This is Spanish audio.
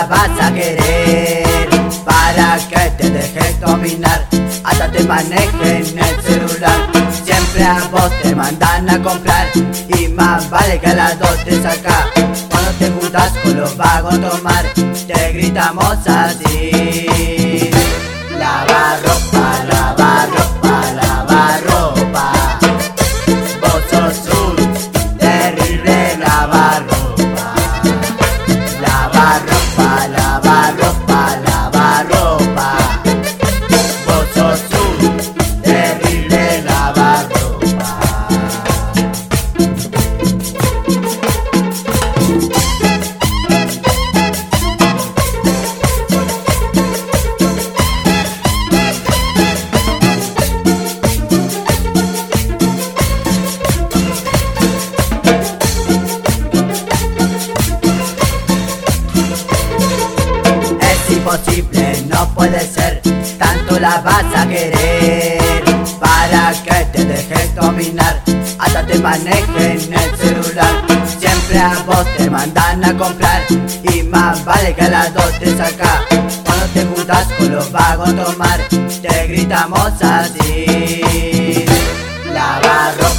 la vas a querer para que te dejes dominar, hasta te manejen el celular. Siempre a vos te mandan a comprar y más vale que a las dos te saca. Cuando te juntas con los vagos a tomar, te gritamos así: lava ropa, lava ropa, lava ropa. Vos sos un terrible lavarropa. Lava ropa, lava ropa, lava ropa. Vos sos un terrible lavarropa. Imposible, no puede ser, tanto la vas a querer para que te dejes dominar, hasta te manejen el celular. Siempre a vos te mandan a comprar y más vale que a las dos te saca. Cuando te juntas con los vagos a tomar, te gritamos así: lava ropa.